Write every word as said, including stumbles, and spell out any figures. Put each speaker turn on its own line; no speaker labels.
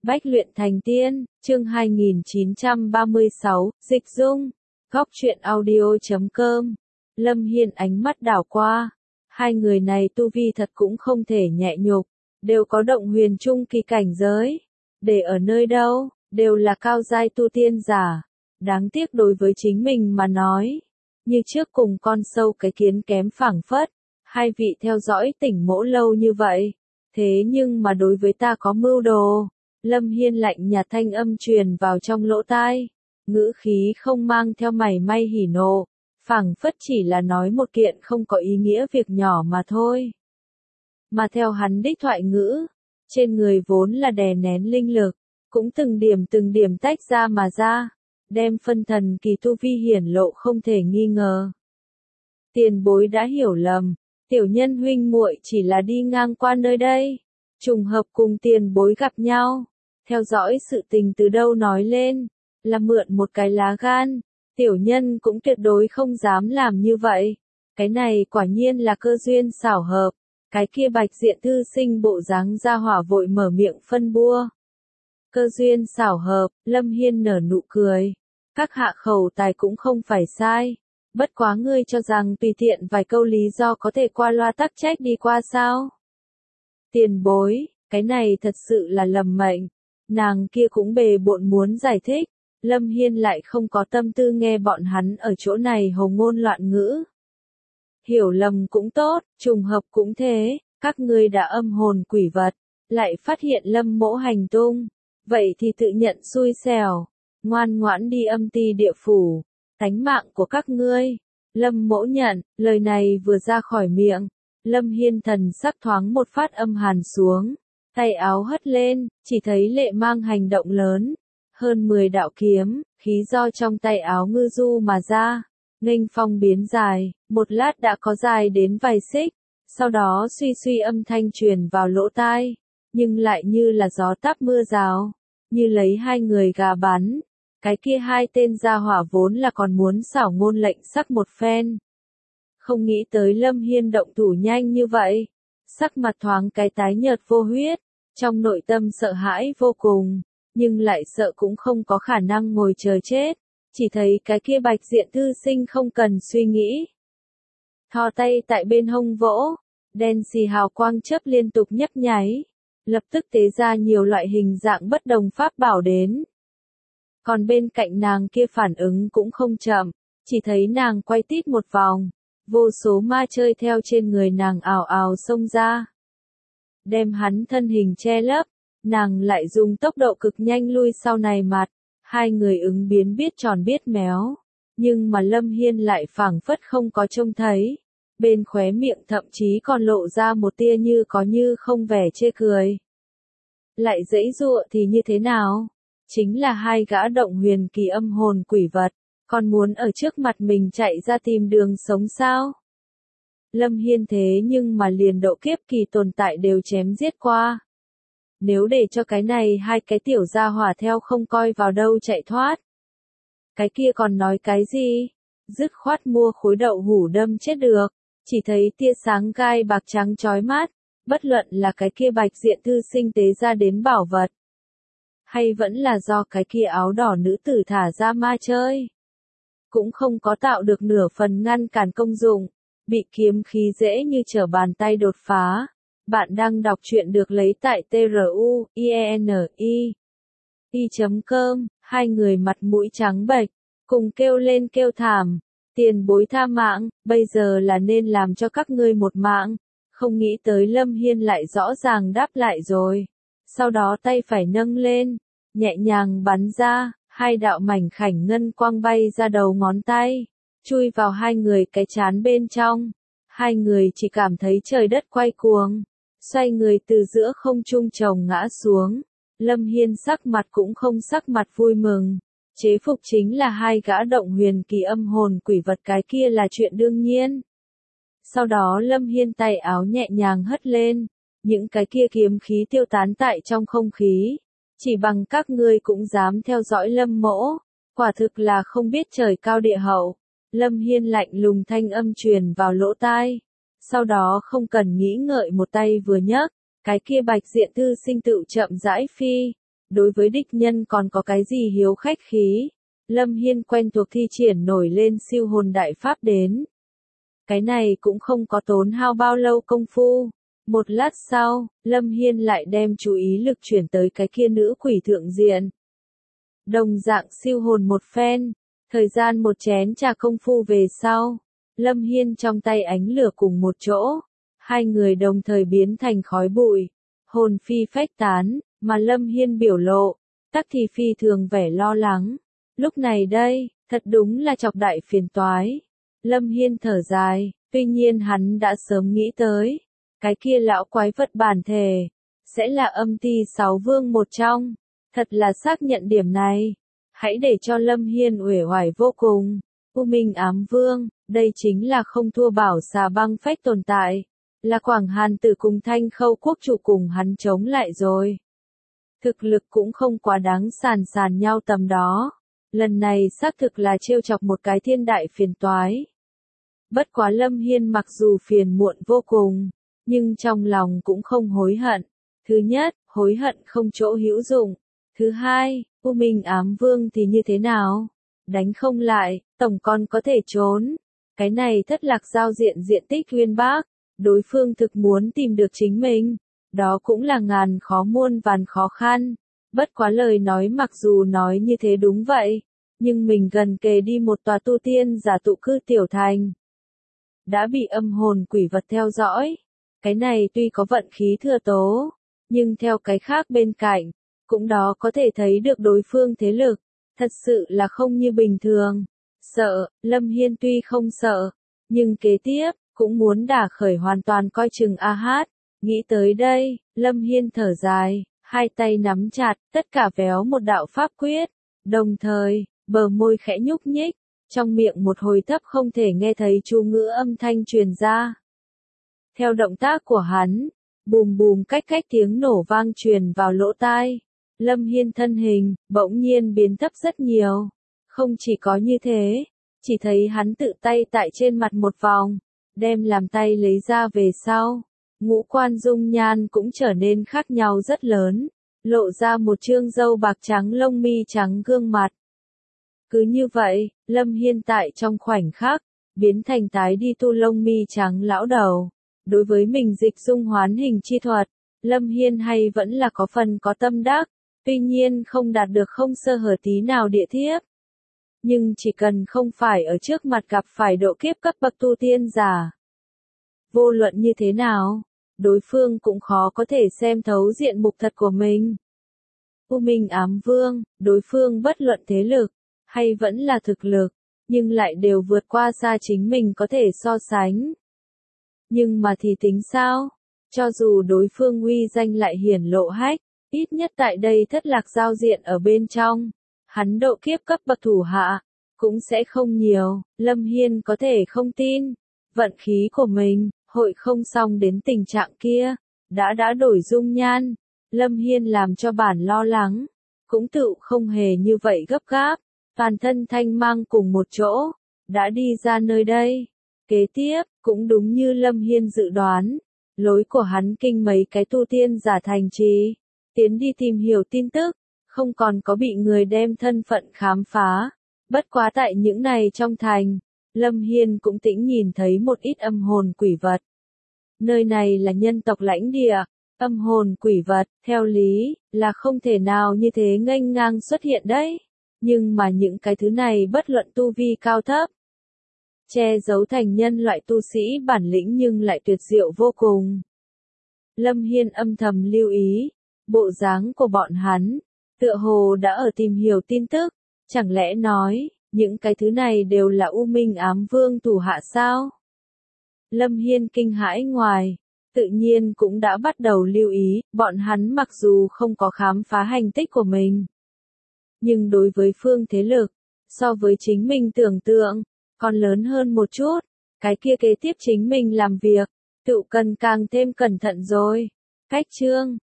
Bách luyện thành tiên, chương hai nghìn chín trăm ba mươi sáu, dịch dung, góc truyện audio chấm com. Lâm Hiên ánh mắt đảo qua, hai người này tu vi thật cũng không thể nhẹ nhục, đều có động huyền trung kỳ cảnh giới, để ở nơi đâu, đều là cao giai tu tiên giả, đáng tiếc đối với chính mình mà nói, như trước cùng con sâu cái kiến kém phảng phất, hai vị theo dõi tỉnh mỗ lâu như vậy, thế nhưng mà đối với ta có mưu đồ. Lâm Hiên lạnh nhạt thanh âm truyền vào trong lỗ tai, ngữ khí không mang theo mảy may hỉ nộ, phảng phất chỉ là nói một kiện không có ý nghĩa việc nhỏ mà thôi. Mà theo hắn đích thoại ngữ, trên người vốn là đè nén linh lực, cũng từng điểm từng điểm tách ra mà ra, đem phân thần kỳ tu vi hiển lộ không thể nghi ngờ. Tiền bối đã hiểu lầm, tiểu nhân huynh muội chỉ là đi ngang qua nơi đây, trùng hợp cùng tiền bối gặp nhau. Theo dõi sự tình từ đâu nói lên, là mượn một cái lá gan, tiểu nhân cũng tuyệt đối không dám làm như vậy. Cái này quả nhiên là cơ duyên xảo hợp, cái kia bạch diện thư sinh bộ dáng ra hỏa vội mở miệng phân bua. Cơ duyên xảo hợp, Lâm Hiên nở nụ cười, các hạ khẩu tài cũng không phải sai, bất quá ngươi cho rằng tùy tiện vài câu lý do có thể qua loa tắc trách đi qua sao? Tiền bối, cái này thật sự là lầm mệnh. Nàng kia cũng bề bộn muốn giải thích, Lâm Hiên lại không có tâm tư nghe bọn hắn ở chỗ này hồ ngôn loạn ngữ. Hiểu lầm cũng tốt, trùng hợp cũng thế, các ngươi đã âm hồn quỷ vật, lại phát hiện Lâm mỗ hành tung, vậy thì tự nhận xui xẻo, ngoan ngoãn đi âm ti địa phủ, tánh mạng của các ngươi. Lâm mỗ nhận, lời này vừa ra khỏi miệng, Lâm Hiên thần sắc thoáng một phát âm hàn xuống. Tay áo hất lên, chỉ thấy lệ mang hành động lớn, hơn mười đạo kiếm, khí do trong tay áo ngư du mà ra, nghênh phong biến dài, một lát đã có dài đến vài xích, sau đó suy suy âm thanh truyền vào lỗ tai, nhưng lại như là gió táp mưa rào, như lấy hai người gà bắn, cái kia hai tên gia hỏa vốn là còn muốn xảo ngôn lệnh sắc một phen. Không nghĩ tới Lâm Hiên động thủ nhanh như vậy. Sắc mặt thoáng cái tái nhợt vô huyết, trong nội tâm sợ hãi vô cùng, nhưng lại sợ cũng không có khả năng ngồi chờ chết, chỉ thấy cái kia bạch diện thư sinh không cần suy nghĩ. Thò tay tại bên hông vỗ, đen xì hào quang chớp liên tục nhấp nháy, lập tức tế ra nhiều loại hình dạng bất đồng pháp bảo đến. Còn bên cạnh nàng kia phản ứng cũng không chậm, chỉ thấy nàng quay tít một vòng. Vô số ma chơi theo trên người nàng ào ào xông ra. Đem hắn thân hình che lấp, nàng lại dùng tốc độ cực nhanh lui sau này mặt, hai người ứng biến biết tròn biết méo. Nhưng mà Lâm Hiên lại phảng phất không có trông thấy, bên khóe miệng thậm chí còn lộ ra một tia như có như không vẻ chê cười. Lại giãy giụa thì như thế nào? Chính là hai gã động huyền kỳ âm hồn quỷ vật. Còn muốn ở trước mặt mình chạy ra tìm đường sống sao? Lâm Hiên thế nhưng mà liền độ kiếp kỳ tồn tại đều chém giết qua. Nếu để cho cái này hai cái tiểu gia hỏa theo không coi vào đâu chạy thoát. Cái kia còn nói cái gì? Dứt khoát mua khối đậu hủ đâm chết được. Chỉ thấy tia sáng gai bạc trắng chói mắt. Bất luận là cái kia bạch diện thư sinh tế ra đến bảo vật. Hay vẫn là do cái kia áo đỏ nữ tử thả ra ma chơi. Cũng không có tạo được nửa phần ngăn cản công dụng, bị kiếm khí dễ như trở bàn tay đột phá. Bạn đang đọc truyện được lấy tại truyện chấm com, hai người mặt mũi trắng bệch, cùng kêu lên kêu thảm, tiền bối tha mạng, bây giờ là nên làm cho các ngươi một mạng, không nghĩ tới Lâm Hiên lại rõ ràng đáp lại rồi. Sau đó tay phải nâng lên, nhẹ nhàng bắn ra. Hai đạo mảnh khảnh ngân quang bay ra đầu ngón tay, chui vào hai người cái chán bên trong. Hai người chỉ cảm thấy trời đất quay cuồng, xoay người từ giữa không trung chồng ngã xuống. Lâm Hiên sắc mặt cũng không sắc mặt vui mừng, chế phục chính là hai gã động huyền kỳ âm hồn quỷ vật, cái kia là chuyện đương nhiên. Sau đó Lâm Hiên tay áo nhẹ nhàng hất lên, những cái kia kiếm khí tiêu tán tại trong không khí. Chỉ bằng các ngươi cũng dám theo dõi Lâm mỗ, quả thực là không biết trời cao địa hậu. Lâm Hiên lạnh lùng thanh âm truyền vào lỗ tai. Sau đó không cần nghĩ ngợi một tay vừa nhấc, cái kia bạch diện thư sinh tự chậm rãi phi, đối với địch nhân còn có cái gì hiếu khách khí. Lâm Hiên quen thuộc thi triển nổi lên siêu hồn đại pháp đến. Cái này cũng không có tốn hao bao lâu công phu. Một lát sau, Lâm Hiên lại đem chú ý lực chuyển tới cái kia nữ quỷ thượng diện. Đồng dạng siêu hồn một phen, thời gian một chén trà công phu về sau, Lâm Hiên trong tay ánh lửa cùng một chỗ, hai người đồng thời biến thành khói bụi, hồn phi phách tán, mà Lâm Hiên biểu lộ, tắc thì phi thường vẻ lo lắng. Lúc này đây, thật đúng là chọc đại phiền toái. Lâm Hiên thở dài, tuy nhiên hắn đã sớm nghĩ tới, cái kia lão quái vật bản thể, sẽ là âm ti sáu vương một trong, thật là xác nhận điểm này. Hãy để cho Lâm Hiên uể oải vô cùng. U Minh Ám Vương, đây chính là không thua bảo xà băng phách tồn tại, là Quảng Hàn Tử cùng Thanh Khâu quốc chủ cùng hắn chống lại rồi. Thực lực cũng không quá đáng sàn sàn nhau tầm đó. Lần này xác thực là trêu chọc một cái thiên đại phiền toái. Bất quá Lâm Hiên mặc dù phiền muộn vô cùng, nhưng trong lòng cũng không hối hận. Thứ nhất, hối hận không chỗ hữu dụng. Thứ hai, U Minh Ám Vương thì như thế nào? Đánh không lại, tổng còn có thể trốn. Cái này thất lạc giao diện diện tích uyên bác, đối phương thực muốn tìm được chính mình. Đó cũng là ngàn khó muôn vàn khó khăn. Bất quá lời nói mặc dù nói như thế đúng vậy, nhưng mình gần kề đi một tòa tu tiên giả tụ cư tiểu thành. Đã bị âm hồn quỷ vật theo dõi. Cái này tuy có vận khí thừa tố, nhưng theo cái khác bên cạnh, cũng đó có thể thấy được đối phương thế lực, thật sự là không như bình thường. Sợ, Lâm Hiên tuy không sợ, nhưng kế tiếp, cũng muốn đả khởi hoàn toàn coi chừng A Hát. Nghĩ tới đây, Lâm Hiên thở dài, hai tay nắm chặt, tất cả véo một đạo pháp quyết, đồng thời, bờ môi khẽ nhúc nhích, trong miệng một hồi thấp không thể nghe thấy chú ngữ âm thanh truyền ra. Theo động tác của hắn, bùm bùm cách cách tiếng nổ vang truyền vào lỗ tai. Lâm Hiên thân hình, bỗng nhiên biến thấp rất nhiều. Không chỉ có như thế, chỉ thấy hắn tự tay tại trên mặt một vòng, đem làm tay lấy ra về sau. Ngũ quan dung nhan cũng trở nên khác nhau rất lớn, lộ ra một trương râu bạc trắng lông mi trắng gương mặt. Cứ như vậy, Lâm Hiên tại trong khoảnh khắc, biến thành tái đi tu lông mi trắng lão đầu. Đối với mình dịch dung hoán hình chi thuật, Lâm Hiên hay vẫn là có phần có tâm đắc, tuy nhiên không đạt được không sơ hở tí nào địa thiếp. Nhưng chỉ cần không phải ở trước mặt gặp phải độ kiếp cấp bậc tu tiên giả. Vô luận như thế nào, đối phương cũng khó có thể xem thấu diện mục thật của mình. U Minh Ám Vương, đối phương bất luận thế lực, hay vẫn là thực lực, nhưng lại đều vượt qua xa chính mình có thể so sánh. Nhưng mà thì tính sao? Cho dù đối phương uy danh lại hiển lộ hách, ít nhất tại đây thất lạc giao diện ở bên trong, hắn độ kiếp cấp bậc thủ hạ, cũng sẽ không nhiều. Lâm Hiên có thể không tin, vận khí của mình, hội không xong đến tình trạng kia, đã đã đổi dung nhan. Lâm Hiên làm cho bản lo lắng, cũng tự không hề như vậy gấp gáp, toàn thân thanh mang cùng một chỗ, đã đi ra nơi đây. Kế tiếp, cũng đúng như Lâm Hiên dự đoán, lối của hắn kinh mấy cái tu tiên giả thành trì, tiến đi tìm hiểu tin tức, không còn có bị người đem thân phận khám phá. Bất quá tại những này trong thành, Lâm Hiên cũng tĩnh nhìn thấy một ít âm hồn quỷ vật. Nơi này là nhân tộc lãnh địa, âm hồn quỷ vật, theo lý, là không thể nào như thế nghênh ngang xuất hiện đấy. Nhưng mà những cái thứ này bất luận tu vi cao thấp, che giấu thành nhân loại tu sĩ bản lĩnh nhưng lại tuyệt diệu vô cùng. Lâm Hiên âm thầm lưu ý, bộ dáng của bọn hắn, tựa hồ đã ở tìm hiểu tin tức, chẳng lẽ nói, những cái thứ này đều là U Minh Ám Vương thủ hạ sao? Lâm Hiên kinh hãi ngoài, tự nhiên cũng đã bắt đầu lưu ý, bọn hắn mặc dù không có khám phá hành tích của mình, nhưng đối với phương thế lực, so với chính mình tưởng tượng, còn lớn hơn một chút, cái kia kế tiếp chính mình làm việc, tự cần càng thêm cẩn thận rồi. Cách chương